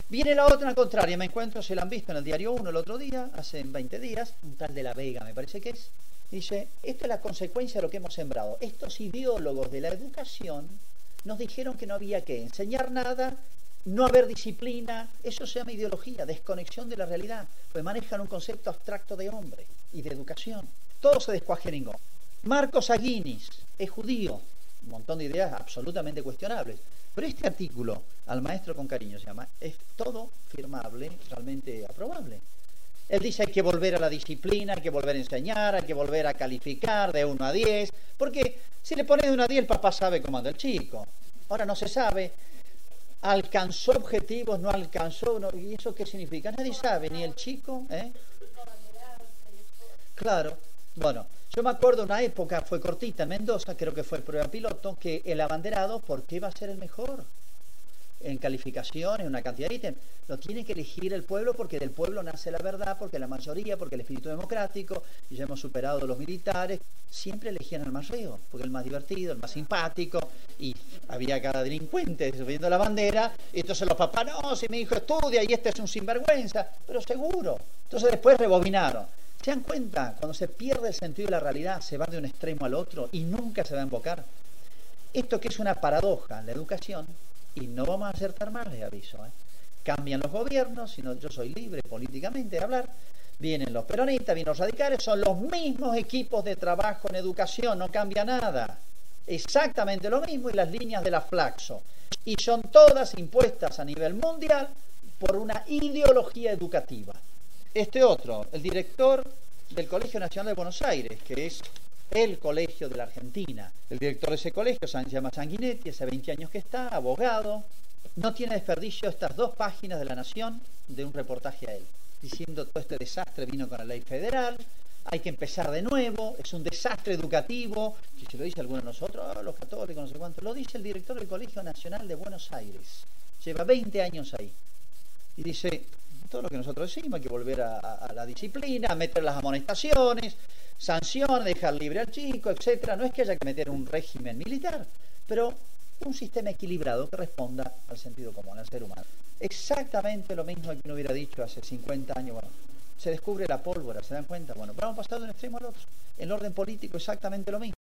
Viene la otra contraria, me encuentro, se la han visto en el Diario 1 el otro día, hace 20 días, un tal de la Vega me parece que es, dice, esto es la consecuencia de lo que hemos sembrado. Estos ideólogos de la educación nos dijeron que no había que enseñar nada, no haber disciplina, eso se llama ideología, desconexión de la realidad, pues manejan un concepto abstracto de hombre y de educación. Todo se descuajeringó. Marcos Aguinis es judío, un montón de ideas absolutamente cuestionables. Pero este artículo, Al maestro con cariño se llama, es todo firmable, realmente aprobable. Él dice hay que volver a la disciplina, hay que volver a enseñar, hay que volver a calificar de 1 a 10, porque si le pone de 1 a 10 el papá sabe cómo anda el chico. Ahora no se sabe, alcanzó objetivos, no alcanzó, no, ¿y eso qué significa? Nadie sabe, ni el chico, ¿eh? Claro, bueno, yo me acuerdo una época, fue cortita en Mendoza, creo que fue prueba piloto, que el abanderado, ¿por qué va a ser el mejor? En calificaciones, una cantidad de ítems, lo tiene que elegir el pueblo porque del pueblo nace la verdad, porque la mayoría, porque el espíritu democrático, y ya hemos superado los militares, siempre elegían al más feo, porque el más divertido, el más simpático, y había cada delincuente subiendo la bandera, y entonces los papás, no, si mi hijo estudia y este es un sinvergüenza, pero seguro. Entonces después rebobinaron. ¿Se dan cuenta? Cuando se pierde el sentido de la realidad, se va de un extremo al otro y nunca se va a invocar. Esto que es una paradoja en la educación, y no vamos a acertar más, les aviso. Cambian los gobiernos, si no, yo soy libre políticamente de hablar, vienen los peronistas, vienen los radicales, son los mismos equipos de trabajo en educación, no cambia nada. Exactamente lo mismo y las líneas de la Flaxo. Y son todas impuestas a nivel mundial por una ideología educativa. Este otro, el director del Colegio Nacional de Buenos Aires, que es el colegio de la Argentina. El director de ese colegio se llama Sanguinetti, hace 20 años que está, abogado. No tiene desperdicio estas 2 páginas de La Nación de un reportaje a él, diciendo todo este desastre vino con la ley federal, hay que empezar de nuevo, es un desastre educativo. Si se lo dice alguno de nosotros, los católicos, no sé cuánto, lo dice el director del Colegio Nacional de Buenos Aires. Lleva 20 años ahí. Y dice, todo lo que nosotros decimos, hay que volver a la disciplina, a meter las amonestaciones, sanciones, dejar libre al chico, etcétera. No es que haya que meter un régimen militar, pero un sistema equilibrado que responda al sentido común, al ser humano. Exactamente lo mismo que uno hubiera dicho hace 50 años. Bueno, se descubre la pólvora, ¿se dan cuenta? Bueno, pero vamos pasando de un extremo al otro. En el orden político exactamente lo mismo.